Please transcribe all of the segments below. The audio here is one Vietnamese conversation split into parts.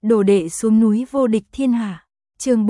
Đồ đệ xuống núi vô địch thiên hạ. Chương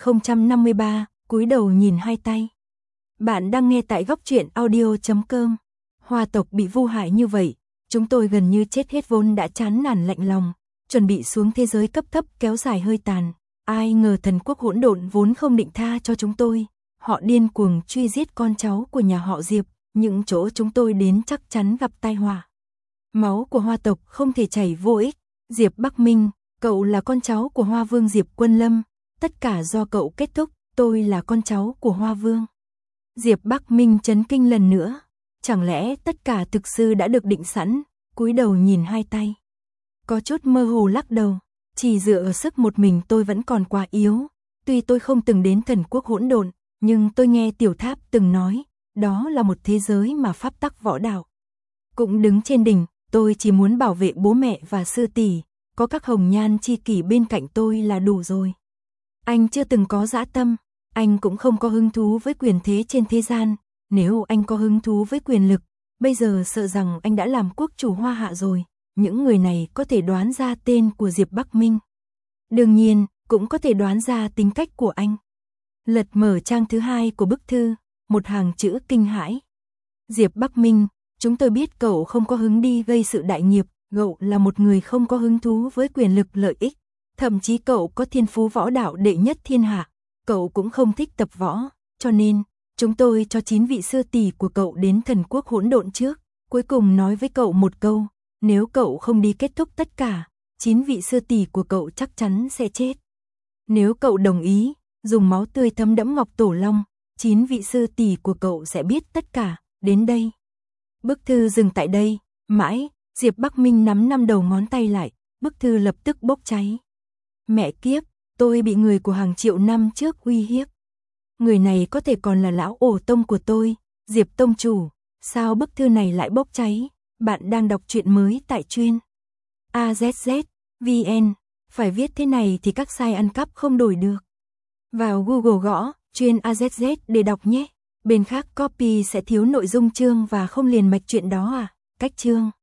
4053, cúi đầu nhìn hai tay. Bạn đang nghe tại góc truyện audio.com. Hoa tộc bị vu hại như vậy, chúng tôi gần như chết hết vốn đã chán nản lạnh lòng, chuẩn bị xuống thế giới cấp thấp kéo dài hơi tàn. Ai ngờ thần quốc hỗn độn vốn không định tha cho chúng tôi, họ điên cuồng truy giết con cháu của nhà họ Diệp, những chỗ chúng tôi đến chắc chắn gặp tai họa. Máu của Hoa tộc không thể chảy vô ích. Diệp Bắc Minh, cậu là con cháu của Hoa Vương Diệp Quân Lâm, tất cả do cậu kết thúc, tôi là con cháu của Hoa Vương. Diệp Bắc Minh chấn kinh lần nữa, chẳng lẽ tất cả thực sự đã được định sẵn, cúi đầu nhìn hai tay. Có chút mơ hồ lắc đầu, chỉ dựa ở sức một mình tôi vẫn còn quá yếu, tuy tôi không từng đến thần quốc hỗn độn, nhưng tôi nghe Tiểu Tháp từng nói, đó là một thế giới mà pháp tắc võ đạo. Cũng đứng trên đỉnh, tôi chỉ muốn bảo vệ bố mẹ và sư tỷ, có các hồng nhan chi kỷ bên cạnh tôi là đủ rồi. Anh chưa từng có dã tâm, anh cũng không có hứng thú với quyền thế trên thế gian, nếu anh có hứng thú với quyền lực, bây giờ sợ rằng anh đã làm quốc chủ Hoa Hạ rồi. Những người này có thể đoán ra tên của Diệp Bắc Minh. Đương nhiên, cũng có thể đoán ra tính cách của anh. Lật mở trang thứ 2 của bức thư, một hàng chữ kinh hãi. Diệp Bắc Minh, chúng tôi biết cậu không có hứng đi gây sự đại nghiệp, cậu là một người không có hứng thú với quyền lực lợi ích, thậm chí cậu có thiên phú võ đạo đệ nhất thiên hạ, cậu cũng không thích tập võ, cho nên, chúng tôi cho 9 vị sư tỷ của cậu đến thần quốc hỗn độn trước, cuối cùng nói với cậu một câu, nếu cậu không đi kết thúc tất cả, 9 vị sư tỷ của cậu chắc chắn sẽ chết. Nếu cậu đồng ý, dùng máu tươi thấm đẫm Ngọc Tổ Long, 9 vị sư tỷ của cậu sẽ biết tất cả, đến đây. Bức thư dừng tại đây, mãi, Diệp Bắc Minh nắm 5 đầu ngón tay lại, bức thư lập tức bốc cháy. Mẹ kiếp, tôi bị người của hàng triệu năm trước uy hiếp. Người này có thể còn là lão ổ tông của tôi, Diệp tông chủ, sao bức thư này lại bốc cháy? Bạn đang đọc truyện mới tại chuyên AZZ.vn, phải viết thế này thì các site ăn cắp không đổi được. Vào Google gõ chuyên AZZ để đọc nhé. Bên khác copy sẽ thiếu nội dung chương và không liền mạch chuyện đó à? Cách chương